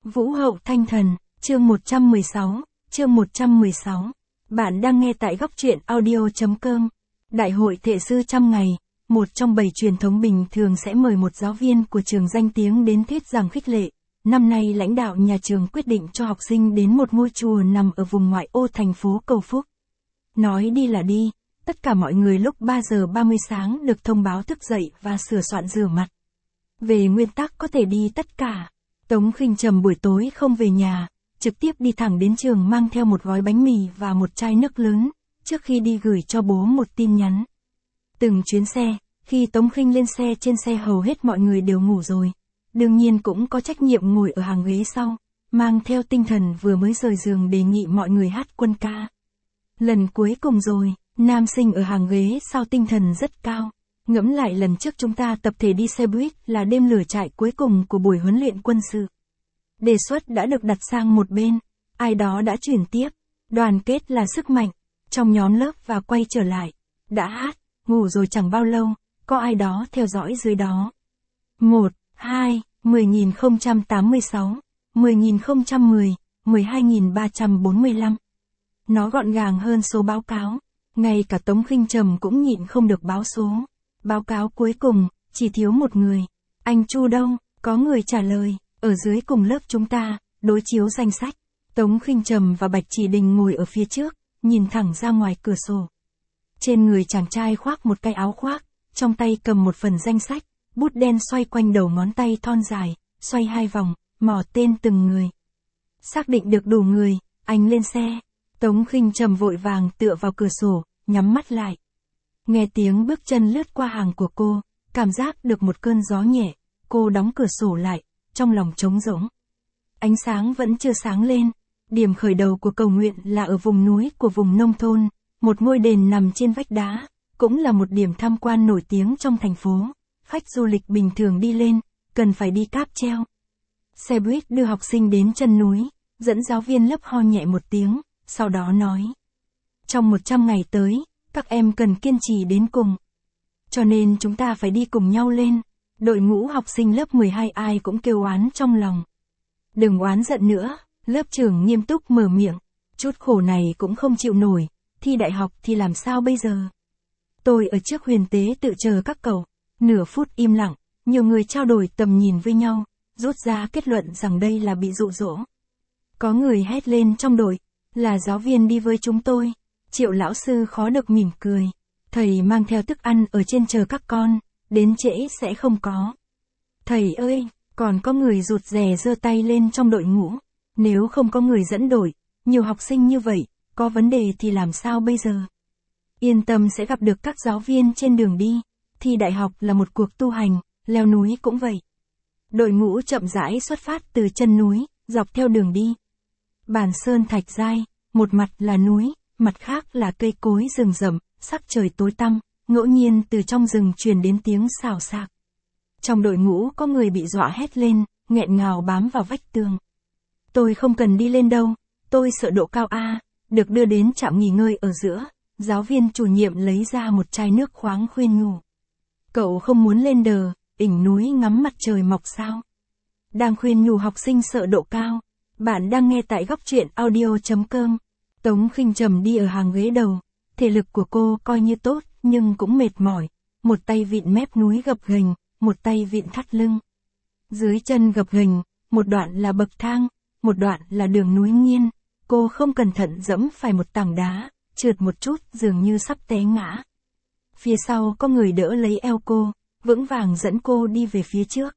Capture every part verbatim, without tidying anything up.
Vũ hậu thanh thần, chương một trăm mười sáu, chương một trăm mười sáu. Bạn đang nghe tại góc truyện audio chấm com. Đại hội thể sư trăm ngày, một trong bảy truyền thống bình thường sẽ mời một giáo viên của trường danh tiếng đến thuyết giảng khích lệ. Năm nay lãnh đạo nhà trường quyết định cho học sinh đến một ngôi chùa nằm ở vùng ngoại ô thành phố Cầu Phúc. Nói đi là đi, tất cả mọi người lúc ba giờ ba mươi sáng được thông báo thức dậy và sửa soạn rửa mặt. Về nguyên tắc có thể đi tất cả. Tống Khinh Trầm buổi tối không về nhà, trực tiếp đi thẳng đến trường mang theo một gói bánh mì và một chai nước lớn, trước khi đi gửi cho bố một tin nhắn. Từng chuyến xe, khi Tống Khinh lên xe trên xe hầu hết mọi người đều ngủ rồi. Đương nhiên cũng có trách nhiệm ngồi ở hàng ghế sau, mang theo tinh thần vừa mới rời giường đề nghị mọi người hát quân ca. Lần cuối cùng rồi, nam sinh ở hàng ghế sau tinh thần rất cao. Ngẫm lại lần trước chúng ta tập thể đi xe buýt là đêm lửa trại cuối cùng của buổi huấn luyện quân sự. Đề xuất đã được đặt sang một bên, ai đó đã chuyển tiếp, đoàn kết là sức mạnh, trong nhóm lớp và quay trở lại, đã hát, ngủ rồi chẳng bao lâu, có ai đó theo dõi dưới đó. một, hai, mười nghìn không trăm tám mươi sáu, mười nghìn không trăm mười, mười hai nghìn ba trăm bốn mươi lăm. Nó gọn gàng hơn số báo cáo, ngay cả Tống Khinh Trầm cũng nhịn không được báo số. Báo cáo cuối cùng, chỉ thiếu một người. Anh Chu đâu? Có người trả lời, ở dưới cùng lớp chúng ta, đối chiếu danh sách. Tống Khinh Trầm và Bạch Chỉ Đình ngồi ở phía trước, nhìn thẳng ra ngoài cửa sổ. Trên người chàng trai khoác một cái áo khoác, trong tay cầm một phần danh sách, bút đen xoay quanh đầu ngón tay thon dài, xoay hai vòng, mò tên từng người. Xác định được đủ người, anh lên xe. Tống Khinh Trầm vội vàng tựa vào cửa sổ, nhắm mắt lại. Nghe tiếng bước chân lướt qua hàng của cô, cảm giác được một cơn gió nhẹ, cô đóng cửa sổ lại, trong lòng trống rỗng. Ánh sáng vẫn chưa sáng lên, điểm khởi đầu của cầu nguyện là ở vùng núi của vùng nông thôn, một ngôi đền nằm trên vách đá, cũng là một điểm tham quan nổi tiếng trong thành phố, khách du lịch bình thường đi lên, cần phải đi cáp treo. Xe buýt đưa học sinh đến chân núi, dẫn giáo viên lớp ho nhẹ một tiếng, sau đó nói. Trong một trăm ngày tới, các em cần kiên trì đến cùng. Cho nên chúng ta phải đi cùng nhau lên. Đội ngũ học sinh lớp mười hai ai cũng kêu oán trong lòng. Đừng oán giận nữa, lớp trưởng nghiêm túc mở miệng. Chút khổ này cũng không chịu nổi, thi đại học thì làm sao bây giờ? Tôi ở trước huyền tế tự chờ các cậu. Nửa phút im lặng, nhiều người trao đổi tầm nhìn với nhau, rút ra kết luận rằng đây là bị dụ dỗ. Có người hét lên trong đội, là giáo viên đi với chúng tôi. Triệu lão sư khó được mỉm cười. Thầy mang theo thức ăn ở trên chờ các con, đến trễ sẽ không có. Thầy ơi, còn có người rụt rè giơ tay lên trong đội ngũ. Nếu không có người dẫn đội, nhiều học sinh như vậy, có vấn đề thì làm sao bây giờ? Yên tâm sẽ gặp được các giáo viên trên đường đi. Thi đại học là một cuộc tu hành, leo núi cũng vậy. Đội ngũ chậm rãi xuất phát từ chân núi, dọc theo đường đi. Bản sơn thạch dai, một mặt là núi, mặt khác là cây cối rừng rậm, sắc trời tối tăm, ngẫu nhiên từ trong rừng truyền đến tiếng xào xạc. Trong đội ngũ có người bị dọa hét lên, nghẹn ngào bám vào vách tường. Tôi không cần đi lên đâu, tôi sợ độ cao a. Được đưa đến trạm nghỉ ngơi ở giữa, giáo viên chủ nhiệm lấy ra một chai nước khoáng khuyên nhủ. Cậu không muốn lên đờ, đỉnh núi ngắm mặt trời mọc sao? Đang khuyên nhủ học sinh sợ độ cao. Bạn đang nghe tại góc truyện audio chấm com. Tống Khinh Trầm đi ở hàng ghế đầu, thể lực của cô coi như tốt, nhưng cũng mệt mỏi, một tay vịn mép núi gập ghềnh, một tay vịn thắt lưng. Dưới chân gập ghềnh, một đoạn là bậc thang, một đoạn là đường núi nghiêng, cô không cẩn thận dẫm phải một tảng đá, trượt một chút dường như sắp té ngã. Phía sau có người đỡ lấy eo cô, vững vàng dẫn cô đi về phía trước.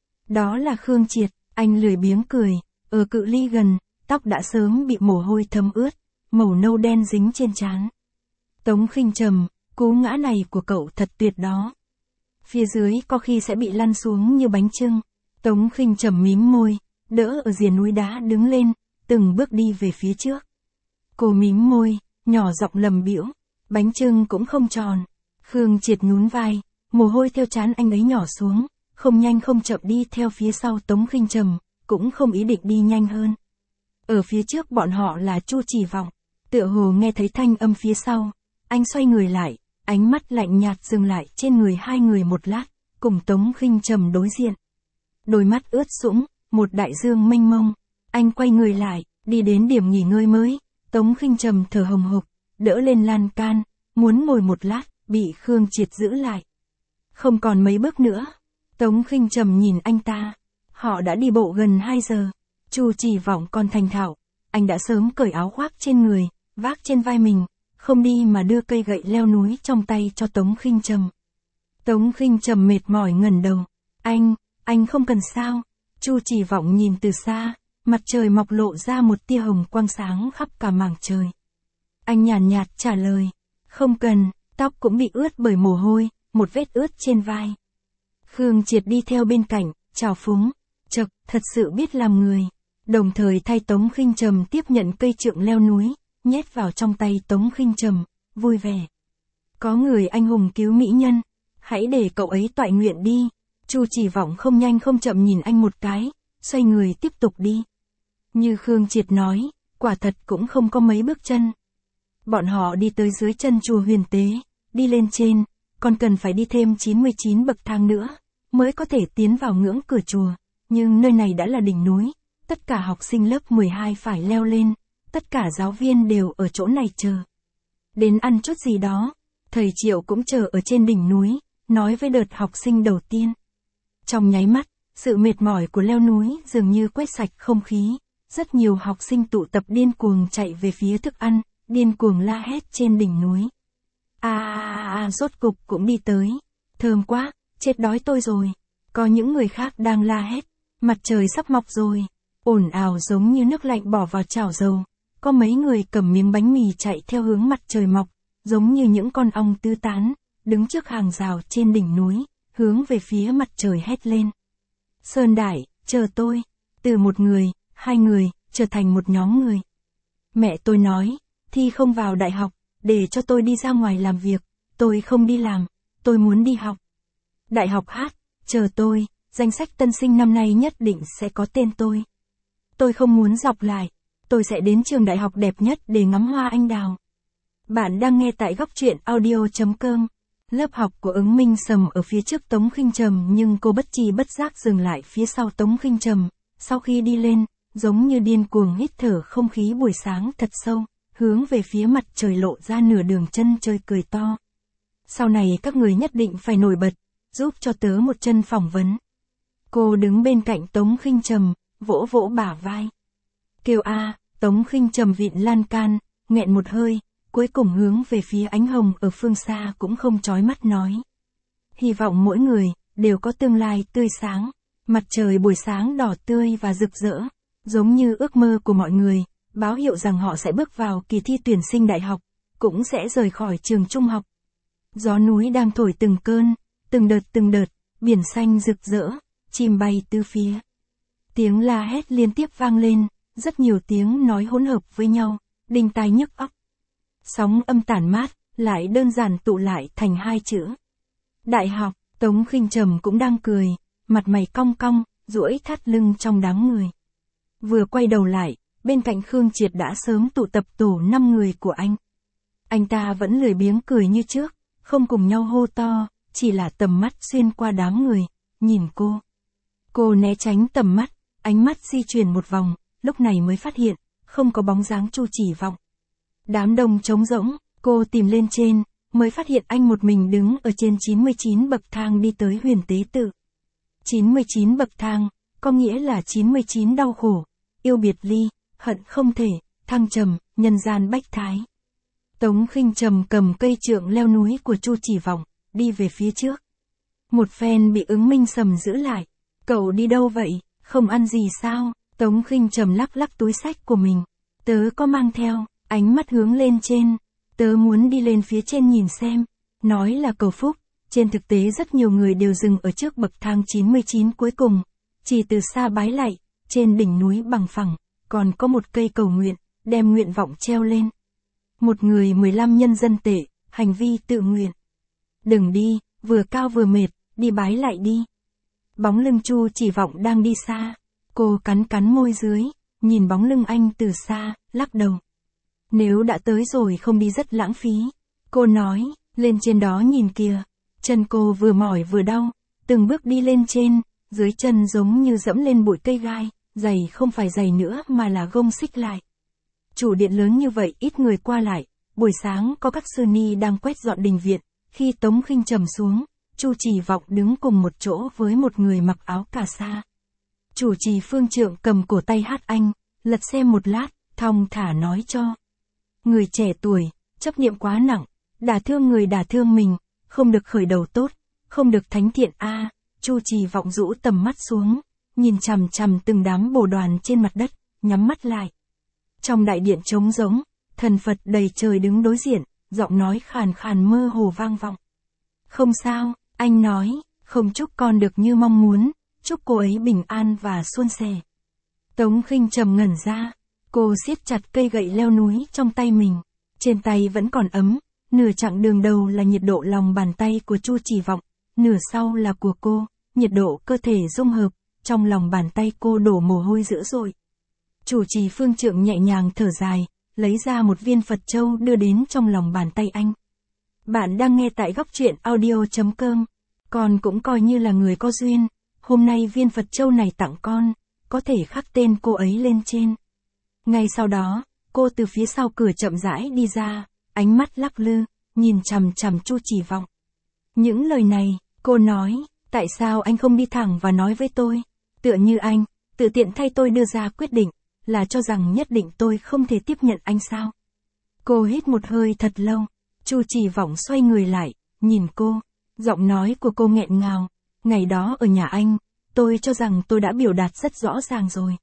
Đó là Khương Triệt, anh lười biếng cười, ở cự ly gần, tóc đã sớm bị mồ hôi thấm ướt, màu nâu đen dính trên trán. Tống Khinh Trầm, cú ngã này của cậu thật tuyệt đó. Phía dưới có khi sẽ bị lăn xuống như bánh chưng. Tống Khinh Trầm mím môi, đỡ ở rìa núi đá đứng lên, từng bước đi về phía trước. Cô mím môi, nhỏ giọng lầm bĩu, bánh chưng cũng không tròn. Khương Triệt nhún vai, mồ hôi theo trán anh ấy nhỏ xuống, không nhanh không chậm đi theo phía sau Tống Khinh Trầm, cũng không ý định đi nhanh hơn. Ở phía trước bọn họ là Chu Chỉ Vọng, tựa hồ nghe thấy thanh âm phía sau, anh xoay người lại, ánh mắt lạnh nhạt dừng lại trên người hai người một lát, cùng Tống Khinh Trầm đối diện. Đôi mắt ướt sũng, một đại dương mênh mông, Anh quay người lại, đi đến điểm nghỉ ngơi mới. Tống Khinh Trầm thở hồng hộc, đỡ lên lan can, muốn ngồi một lát, bị Khương Triệt giữ lại. Không còn mấy bước nữa. Tống Khinh Trầm nhìn anh ta. Họ đã đi bộ gần hai giờ. Chu Chỉ Vọng còn thành thạo. Anh đã sớm cởi áo khoác trên người, vác trên vai mình, không đi mà đưa cây gậy leo núi trong tay cho Tống Khinh Trầm. Tống Khinh Trầm mệt mỏi ngẩng đầu. Anh, anh không cần sao. Chu Chỉ Vọng nhìn từ xa, mặt trời mọc lộ ra một tia hồng quang sáng khắp cả mảng trời. Anh nhàn nhạt, nhạt trả lời. Không cần, tóc cũng bị ướt bởi mồ hôi, một vết ướt trên vai. Khương Triệt đi theo bên cạnh, chào phúng. Chậc, thật sự biết làm người. Đồng thời thay Tống Khinh Trầm tiếp nhận cây trượng leo núi, nhét vào trong tay Tống Khinh Trầm, vui vẻ. Có người anh hùng cứu mỹ nhân, hãy để cậu ấy toại nguyện đi. Chu Chỉ Vọng không nhanh không chậm nhìn anh một cái, xoay người tiếp tục đi. Như Khương Triệt nói, quả thật cũng không có mấy bước chân. Bọn họ đi tới dưới chân chùa Huyền Tế, đi lên trên, còn cần phải đi thêm chín mươi chín bậc thang nữa, mới có thể tiến vào ngưỡng cửa chùa. Nhưng nơi này đã là đỉnh núi, tất cả học sinh lớp mười hai phải leo lên, tất cả giáo viên đều ở chỗ này chờ. Đến ăn chút gì đó, thầy Triệu cũng chờ ở trên đỉnh núi, nói với đợt học sinh đầu tiên. Trong nháy mắt, sự mệt mỏi của leo núi dường như quét sạch không khí, rất nhiều học sinh tụ tập điên cuồng chạy về phía thức ăn, điên cuồng la hét trên đỉnh núi. À à à, rốt cục cũng đi tới. Thơm quá, chết đói tôi rồi. Có những người khác đang la hét, mặt trời sắp mọc rồi. Ồn ào giống như nước lạnh bỏ vào chảo dầu. Có mấy người cầm miếng bánh mì chạy theo hướng mặt trời mọc, giống như những con ong tứ tán, đứng trước hàng rào trên đỉnh núi, hướng về phía mặt trời hét lên. Sơn Đại, chờ tôi. Từ một người, hai người, trở thành một nhóm người. Mẹ tôi nói, thi không vào đại học, để cho tôi đi ra ngoài làm việc, tôi không đi làm, tôi muốn đi học. Đại học hát, chờ tôi, danh sách tân sinh năm nay nhất định sẽ có tên tôi. Tôi không muốn dọc lại, tôi sẽ đến trường đại học đẹp nhất để ngắm hoa anh đào. Bạn đang nghe tại góc truyện audio chấm com. Lớp học của Ứng Minh Sầm ở phía trước Tống Khinh Trầm nhưng cô bất tri bất giác dừng lại phía sau Tống Khinh Trầm. Sau khi đi lên, giống như điên cuồng hít thở không khí buổi sáng thật sâu, hướng về phía mặt trời lộ ra nửa đường chân trời cười to. Sau này các người nhất định phải nổi bật, giúp cho tớ một chân phỏng vấn. Cô đứng bên cạnh Tống Khinh Trầm, vỗ vỗ bả vai. Kêu a, Tống Khinh Trầm vịn lan can, nghẹn một hơi, cuối cùng hướng về phía ánh hồng ở phương xa cũng không chói mắt nói. Hy vọng mỗi người, đều có tương lai tươi sáng, mặt trời buổi sáng đỏ tươi và rực rỡ, giống như ước mơ của mọi người, báo hiệu rằng họ sẽ bước vào kỳ thi tuyển sinh đại học, cũng sẽ rời khỏi trường trung học. Gió núi đang thổi từng cơn, từng đợt từng đợt, biển xanh rực rỡ, chim bay tứ phía. Tiếng la hét liên tiếp vang lên, rất nhiều tiếng nói hỗn hợp với nhau, đinh tai nhức óc. Sóng âm tản mát, lại đơn giản tụ lại thành hai chữ. Đại học, Tống Khinh Trầm cũng đang cười, mặt mày cong cong, duỗi thắt lưng trong đám người. Vừa quay đầu lại, bên cạnh Khương Triệt đã sớm tụ tập tổ năm người của anh. Anh ta vẫn lười biếng cười như trước, không cùng nhau hô to, chỉ là tầm mắt xuyên qua đám người, nhìn cô. Cô né tránh tầm mắt, ánh mắt di chuyển một vòng, lúc này mới phát hiện, không có bóng dáng Chu Chỉ Vọng. Đám đông trống rỗng, cô tìm lên trên, mới phát hiện anh một mình đứng ở trên chín mươi chín bậc thang đi tới Huyền Tế Tự. chín mươi chín bậc thang, có nghĩa là chín mươi chín đau khổ, yêu biệt ly, hận không thể, thăng trầm, nhân gian bách thái. Tống Khinh Trầm cầm cây trượng leo núi của Chu Chỉ Vọng, đi về phía trước. Một phen bị Ứng Minh Sầm giữ lại. Cậu đi đâu vậy, không ăn gì sao? Tống Khinh Trầm lắc lắc túi xách của mình. Tớ có mang theo, ánh mắt hướng lên trên. Tớ muốn đi lên phía trên nhìn xem. Nói là cầu phúc, trên thực tế rất nhiều người đều dừng ở trước bậc thang chín mươi chín cuối cùng. Chỉ từ xa bái lạy, trên đỉnh núi bằng phẳng, còn có một cây cầu nguyện, đem nguyện vọng treo lên. Một người mười lăm nhân dân tệ, hành vi tự nguyện. Đừng đi, vừa cao vừa mệt, đi bái lại đi. Bóng lưng Chu Chỉ Vọng đang đi xa. Cô cắn cắn môi dưới, nhìn bóng lưng anh từ xa, lắc đầu. Nếu đã tới rồi không đi rất lãng phí. Cô nói, lên trên đó nhìn kìa. Chân cô vừa mỏi vừa đau, từng bước đi lên trên, dưới chân giống như dẫm lên bụi cây gai, giày không phải giày nữa mà là gông xích lại. Chủ điện lớn như vậy ít người qua lại, buổi sáng có các sư ni đang quét dọn đình viện, khi Tống Khinh Trầm xuống, Chu Chỉ Vọng đứng cùng một chỗ với một người mặc áo cà sa. Chủ trì Phương Trượng cầm cổ tay Hát Anh, lật xem một lát, thong thả nói cho. Người trẻ tuổi, chấp niệm quá nặng, đả thương người đả thương mình, không được khởi đầu tốt, không được thánh thiện a. Chu Chỉ Vọng rũ tầm mắt xuống, nhìn chằm chằm từng đám bồ đoàn trên mặt đất, nhắm mắt lại. Trong đại điện trống rỗng, thần Phật đầy trời đứng đối diện, giọng nói khàn khàn mơ hồ vang vọng. Không sao, anh nói, không chúc con được như mong muốn, chúc cô ấy bình an và suôn sẻ. Tống Khinh Trầm ngẩn ra, cô siết chặt cây gậy leo núi trong tay mình, trên tay vẫn còn ấm, nửa chặng đường đầu là nhiệt độ lòng bàn tay của Chu Chỉ Vọng, nửa sau là của cô, nhiệt độ cơ thể dung hợp, trong lòng bàn tay cô đổ mồ hôi dữ dội. Chủ trì Phương Trượng nhẹ nhàng thở dài, lấy ra một viên Phật châu đưa đến trong lòng bàn tay anh. Bạn đang nghe tại góc truyện audio chấm com. Con cũng coi như là người có duyên, hôm nay viên Phật châu này tặng con, có thể khắc tên cô ấy lên trên. Ngay sau đó, cô từ phía sau cửa chậm rãi đi ra, ánh mắt lắc lư, nhìn chằm chằm Chu Chỉ Vọng. Những lời này, cô nói, tại sao anh không đi thẳng và nói với tôi, tựa như anh, tự tiện thay tôi đưa ra quyết định, là cho rằng nhất định tôi không thể tiếp nhận anh sao? Cô hít một hơi thật lâu, Chu Chỉ Vọng xoay người lại, nhìn cô, giọng nói của cô nghẹn ngào, ngày đó ở nhà anh, tôi cho rằng tôi đã biểu đạt rất rõ ràng rồi.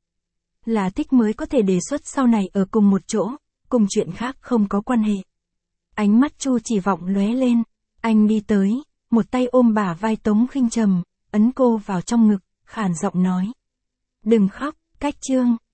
Là thích mới có thể đề xuất sau này ở cùng một chỗ, cùng chuyện khác không có quan hệ. Ánh mắt Chu Chỉ Vọng lóe lên, anh đi tới, một tay ôm bả vai Tống Khinh Trầm, ấn cô vào trong ngực, khàn giọng nói. Đừng khóc, cách chương.